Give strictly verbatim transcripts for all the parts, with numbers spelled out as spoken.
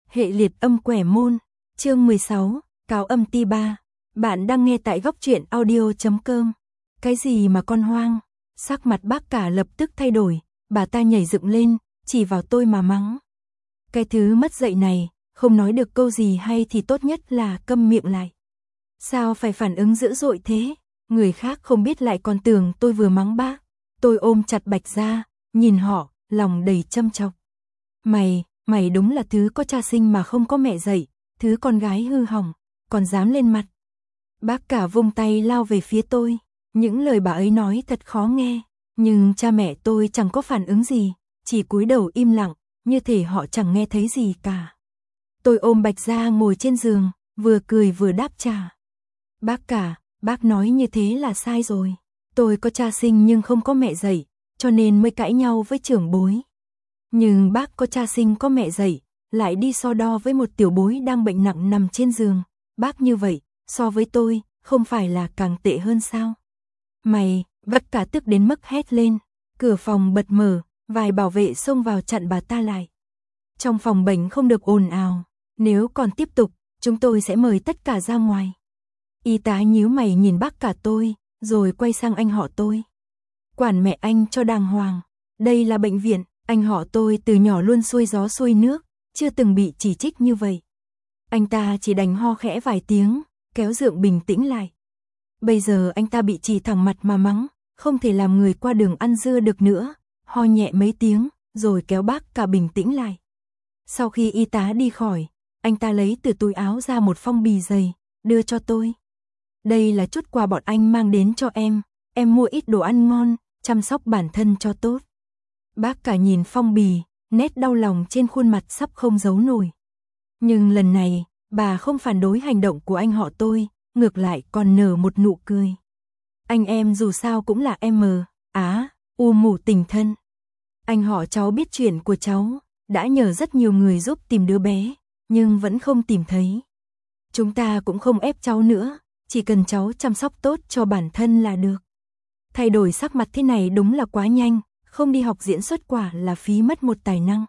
Hệ liệt âm quẻ môn, chương mười sáu, cáo âm ti ba. Bạn đang nghe tại góc truyện audio chấm com. Cái gì mà con hoang? Sắc mặt bác cả lập tức thay đổi, bà ta nhảy dựng lên, chỉ vào tôi mà mắng. Cái thứ mất dạy này, không nói được câu gì hay thì tốt nhất là câm miệng lại. Sao phải phản ứng dữ dội thế? Người khác không biết lại còn tưởng tôi vừa mắng bác. Tôi ôm chặt Bạch ra, nhìn họ, lòng đầy châm chọc. Mày, mày đúng là thứ có cha sinh mà không có mẹ dạy, thứ con gái hư hỏng, còn dám lên mặt. Bác cả vung tay lao về phía tôi, những lời bà ấy nói thật khó nghe, nhưng cha mẹ tôi chẳng có phản ứng gì, chỉ cúi đầu im lặng, như thể họ chẳng nghe thấy gì cả. Tôi ôm Bạch ra ngồi trên giường, vừa cười vừa đáp trả. Bác cả, bác nói như thế là sai rồi. Tôi có cha sinh nhưng không có mẹ dạy, cho nên mới cãi nhau với trưởng bối. Nhưng bác có cha sinh có mẹ dạy, lại đi so đo với một tiểu bối đang bệnh nặng nằm trên giường. Bác như vậy, so với tôi, không phải là càng tệ hơn sao? Mày, Bác cả tức đến mức hét lên. Cửa phòng bật mở, vài bảo vệ xông vào chặn bà ta lại. Trong phòng bệnh không được ồn ào, nếu còn tiếp tục, chúng tôi sẽ mời tất cả ra ngoài. Y tá nhíu mày nhìn bác cả tôi, rồi quay sang anh họ tôi. Quản mẹ anh cho đàng hoàng, đây là bệnh viện, anh họ tôi từ nhỏ luôn xuôi gió xuôi nước, chưa từng bị chỉ trích như vậy. Anh ta chỉ đành ho khẽ vài tiếng, kéo Dượng bình tĩnh lại. Bây giờ anh ta bị chỉ thẳng mặt mà mắng, không thể làm người qua đường ăn dưa được nữa, ho nhẹ mấy tiếng, rồi kéo bác cả bình tĩnh lại. Sau khi y tá đi khỏi, anh ta lấy từ túi áo ra một phong bì dày, đưa cho tôi. Đây là chút quà bọn anh mang đến cho em, em mua ít đồ ăn ngon, chăm sóc bản thân cho tốt. Bác cả nhìn phong bì, nét đau lòng trên khuôn mặt sắp không giấu nổi. Nhưng lần này, bà không phản đối hành động của anh họ tôi, ngược lại còn nở một nụ cười. Anh em dù sao cũng là em mờ, á, u mù tình thân. Anh họ cháu biết chuyện của cháu, đã nhờ rất nhiều người giúp tìm đứa bé, nhưng vẫn không tìm thấy. Chúng ta cũng không ép cháu nữa, chỉ cần cháu chăm sóc tốt cho bản thân là được. Thay đổi sắc mặt thế này đúng là quá nhanh, không đi học diễn xuất quả là phí mất một tài năng.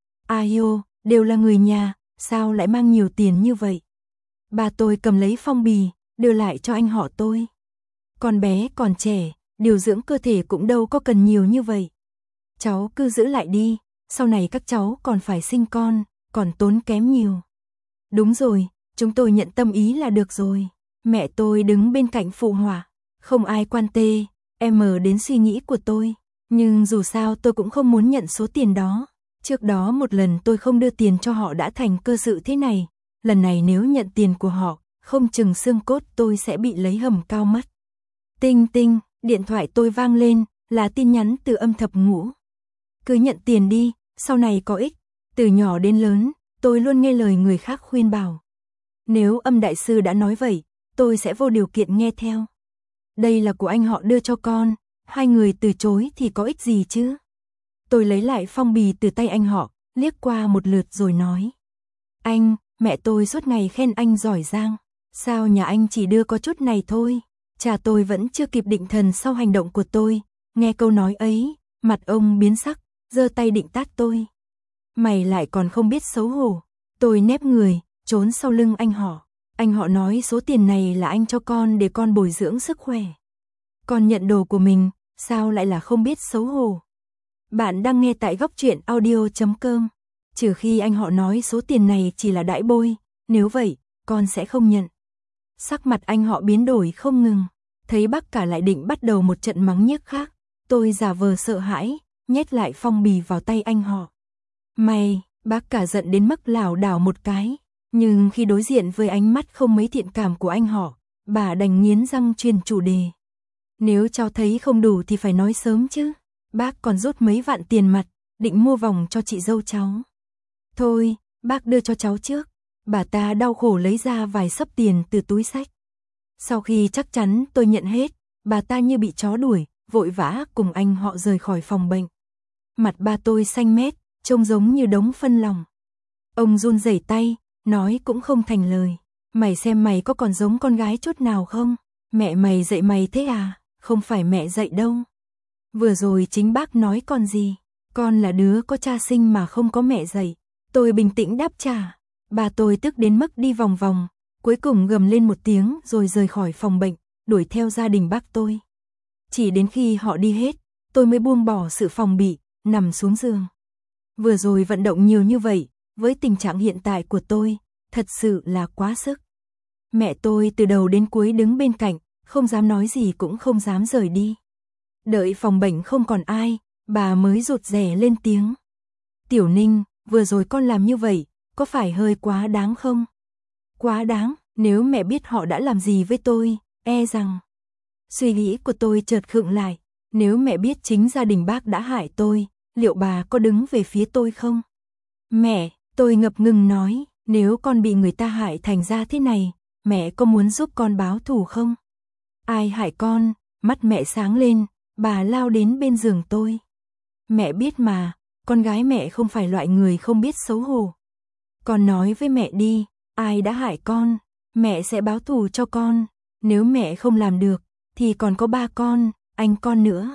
Ai ô, đều là người nhà, sao lại mang nhiều tiền như vậy? Bà tôi cầm lấy phong bì, đưa lại cho anh họ tôi. Con bé còn trẻ, điều dưỡng cơ thể cũng đâu có cần nhiều như vậy. Cháu cứ giữ lại đi, sau này các cháu còn phải sinh con, còn tốn kém nhiều. Đúng rồi, chúng tôi nhận tâm ý là được rồi. Mẹ tôi đứng bên cạnh phụ họa, không ai quan tê, em mờ đến suy nghĩ của tôi. Nhưng dù sao tôi cũng không muốn nhận số tiền đó. Trước đó một lần tôi không đưa tiền cho họ đã thành cơ sự thế này. Lần này nếu nhận tiền của họ, không chừng xương cốt tôi sẽ bị lấy hầm cao mất. Tinh tinh, điện thoại tôi vang lên, là tin nhắn từ Âm Thập Ngũ. Cứ nhận tiền đi, sau này có ích. Từ nhỏ đến lớn, tôi luôn nghe lời người khác khuyên bảo. Nếu Âm đại sư đã nói vậy, tôi sẽ vô điều kiện nghe theo. Đây là của anh họ đưa cho con, hai người từ chối thì có ích gì chứ? Tôi lấy lại phong bì từ tay anh họ, liếc qua một lượt rồi nói. Anh, mẹ tôi suốt ngày khen anh giỏi giang, sao nhà anh chỉ đưa có chút này thôi? Cha tôi vẫn chưa kịp định thần sau hành động của tôi, nghe câu nói ấy, mặt ông biến sắc, giơ tay định tát tôi. Mày lại còn không biết xấu hổ. Tôi nép người, trốn sau lưng anh họ. Anh họ nói số tiền này là anh cho con để con bồi dưỡng sức khỏe. Con nhận đồ của mình, sao lại là không biết xấu hổ? Bạn đang nghe tại góc truyện audio chấm com. Trừ khi anh họ nói số tiền này chỉ là đãi bôi, nếu vậy, con sẽ không nhận. Sắc mặt anh họ biến đổi không ngừng, thấy bác cả lại định bắt đầu một trận mắng nhiếc khác. Tôi giả vờ sợ hãi, nhét lại phong bì vào tay anh họ. Mày, bác cả giận đến mức lảo đảo một cái. Nhưng khi đối diện với ánh mắt không mấy thiện cảm của anh họ, bà đành nghiến răng truyền chủ đề. Nếu cháu thấy không đủ thì phải nói sớm chứ. Bác còn rút mấy vạn tiền mặt, định mua vòng cho chị dâu cháu. Thôi, bác đưa cho cháu trước. Bà ta đau khổ lấy ra vài xấp tiền từ túi xách. Sau khi chắc chắn tôi nhận hết, bà ta như bị chó đuổi, vội vã cùng anh họ rời khỏi phòng bệnh. Mặt ba tôi xanh mét, trông giống như đống phân lòng. Ông run rẩy tay, nói cũng không thành lời. Mày xem mày có còn giống con gái chút nào không? Mẹ mày dạy mày thế à? Không phải mẹ dạy đâu. Vừa rồi chính bác nói con gì? Con là đứa có cha sinh mà không có mẹ dạy. Tôi bình tĩnh đáp trả. Bà tôi tức đến mức đi vòng vòng, cuối cùng gầm lên một tiếng rồi rời khỏi phòng bệnh, đuổi theo gia đình bác tôi. Chỉ đến khi họ đi hết, tôi mới buông bỏ sự phòng bị, nằm xuống giường. Vừa rồi vận động nhiều như vậy, với tình trạng hiện tại của tôi, thật sự là quá sức. Mẹ tôi từ đầu đến cuối đứng bên cạnh, không dám nói gì cũng không dám rời đi. Đợi phòng bệnh không còn ai, bà mới rụt rè lên tiếng. Tiểu Ninh, vừa rồi con làm như vậy, có phải hơi quá đáng không? Quá đáng, nếu mẹ biết họ đã làm gì với tôi, e rằng... Suy nghĩ của tôi chợt khựng lại, nếu mẹ biết chính gia đình bác đã hại tôi, liệu bà có đứng về phía tôi không? Mẹ, tôi ngập ngừng nói, nếu con bị người ta hại thành ra thế này, mẹ có muốn giúp con báo thù không? Ai hại con? Mắt mẹ sáng lên, bà lao đến bên giường tôi. Mẹ biết mà, con gái mẹ không phải loại người không biết xấu hổ. Con nói với mẹ đi, ai đã hại con, mẹ sẽ báo thù cho con. Nếu mẹ không làm được, thì còn có ba con, anh con nữa.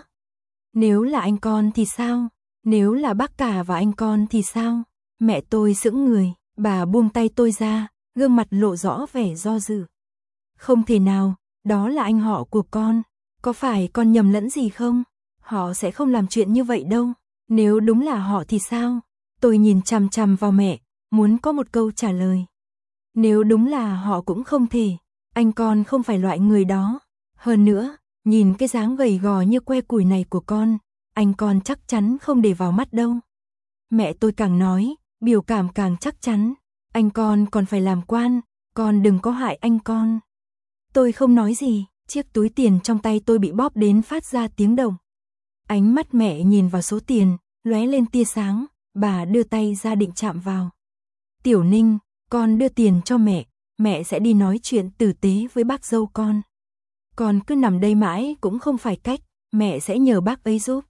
Nếu là anh con thì sao? Nếu là bác cả và anh con thì sao? Mẹ tôi sững người, bà buông tay tôi ra, gương mặt lộ rõ vẻ do dự. Không thể nào, đó là anh họ của con. Có phải con nhầm lẫn gì không? Họ sẽ không làm chuyện như vậy đâu. Nếu đúng là họ thì sao? Tôi nhìn chằm chằm vào mẹ, muốn có một câu trả lời. Nếu đúng là họ cũng không thể. Anh con không phải loại người đó. Hơn nữa, nhìn cái dáng gầy gò như que củi này của con, anh con chắc chắn không để vào mắt đâu. Mẹ tôi càng nói, biểu cảm càng chắc chắn. Anh con còn phải làm quan, con đừng có hại anh con. Tôi không nói gì, chiếc túi tiền trong tay tôi bị bóp đến phát ra tiếng động. Ánh mắt mẹ nhìn vào số tiền, lóe lên tia sáng, bà đưa tay ra định chạm vào. Tiểu Ninh, con đưa tiền cho mẹ, mẹ sẽ đi nói chuyện tử tế với bác dâu con. Con cứ nằm đây mãi cũng không phải cách, mẹ sẽ nhờ bác ấy giúp.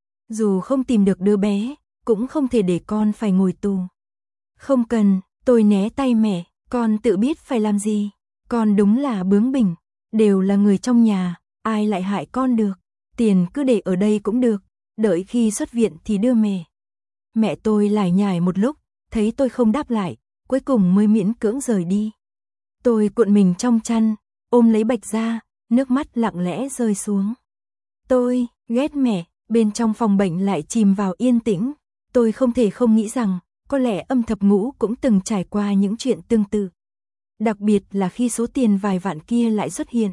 Dù không tìm được đứa bé, cũng không thể để con phải ngồi tù. Không cần, tôi né tay mẹ, con tự biết phải làm gì. Con đúng là bướng bỉnh, đều là người trong nhà, ai lại hại con được. Tiền cứ để ở đây cũng được, đợi khi xuất viện thì đưa mẹ. Mẹ tôi lải nhải một lúc, thấy tôi không đáp lại, cuối cùng mới miễn cưỡng rời đi. Tôi cuộn mình trong chăn, ôm lấy Bạch ra, nước mắt lặng lẽ rơi xuống. Tôi ghét mẹ, bên trong phòng bệnh lại chìm vào yên tĩnh. Tôi không thể không nghĩ rằng, có lẽ Âm Thập Ngũ cũng từng trải qua những chuyện tương tự. Đặc biệt là khi số tiền vài vạn kia lại xuất hiện.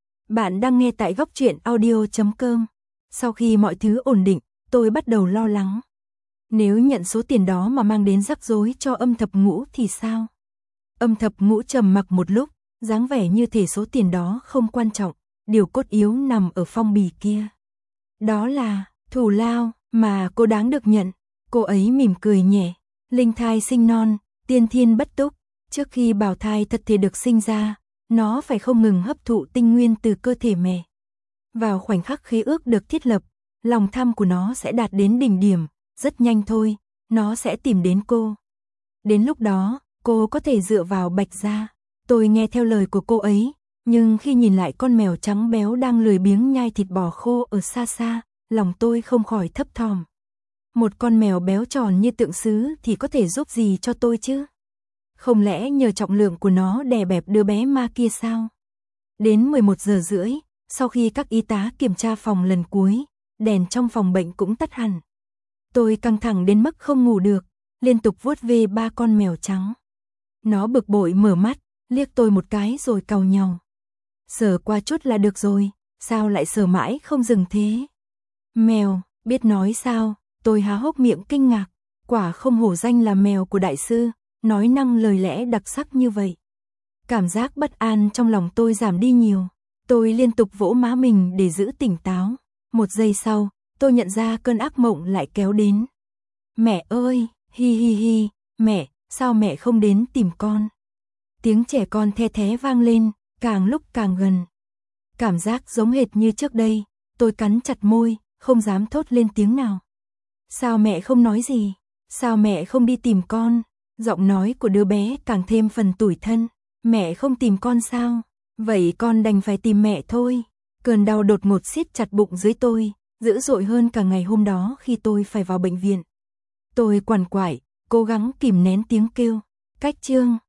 Bạn đang nghe tại góc truyện audio chấm com. Sau khi mọi thứ ổn định, tôi bắt đầu lo lắng. Nếu nhận số tiền đó mà mang đến rắc rối cho Âm Thập Ngũ thì sao? Âm Thập Ngũ trầm mặc một lúc, dáng vẻ như thể số tiền đó không quan trọng, điều cốt yếu nằm ở phong bì kia. Đó là thù lao mà cô đáng được nhận. Cô ấy mỉm cười nhẹ, linh thai sinh non, tiên thiên bất túc. Trước khi bào thai thật thể được sinh ra, nó phải không ngừng hấp thụ tinh nguyên từ cơ thể mẹ. Vào khoảnh khắc khế ước được thiết lập, lòng tham của nó sẽ đạt đến đỉnh điểm, rất nhanh thôi, nó sẽ tìm đến cô. Đến lúc đó, cô có thể dựa vào Bạch gia. Tôi nghe theo lời của cô ấy, nhưng khi nhìn lại con mèo trắng béo đang lười biếng nhai thịt bò khô ở xa xa, lòng tôi không khỏi thấp thỏm. Một con mèo béo tròn như tượng sứ thì có thể giúp gì cho tôi chứ? Không lẽ nhờ trọng lượng của nó đè bẹp đứa bé ma kia sao? Đến mười một giờ rưỡi, sau khi các y tá kiểm tra phòng lần cuối, đèn trong phòng bệnh cũng tắt hẳn. Tôi căng thẳng đến mức không ngủ được, liên tục vuốt ve ba con mèo trắng. Nó bực bội mở mắt, liếc tôi một cái rồi càu nhàu. Sờ qua chút là được rồi, sao lại sờ mãi không dừng thế? Mèo, biết nói sao? Tôi há hốc miệng kinh ngạc, quả không hổ danh là mèo của đại sư, nói năng lời lẽ đặc sắc như vậy. Cảm giác bất an trong lòng tôi giảm đi nhiều, tôi liên tục vỗ má mình để giữ tỉnh táo. Một giây sau, tôi nhận ra cơn ác mộng lại kéo đến. Mẹ ơi, hi hi hi, mẹ, sao mẹ không đến tìm con? Tiếng trẻ con the thé vang lên, càng lúc càng gần. Cảm giác giống hệt như trước đây, tôi cắn chặt môi, không dám thốt lên tiếng nào. Sao mẹ không nói gì? Sao mẹ không đi tìm con? Giọng nói của đứa bé càng thêm phần tủi thân. Mẹ không tìm con sao? Vậy con đành phải tìm mẹ thôi. Cơn đau đột ngột siết chặt bụng dưới tôi, dữ dội hơn cả ngày hôm đó khi tôi phải vào bệnh viện. Tôi quằn quại, cố gắng kìm nén tiếng kêu. Cách chương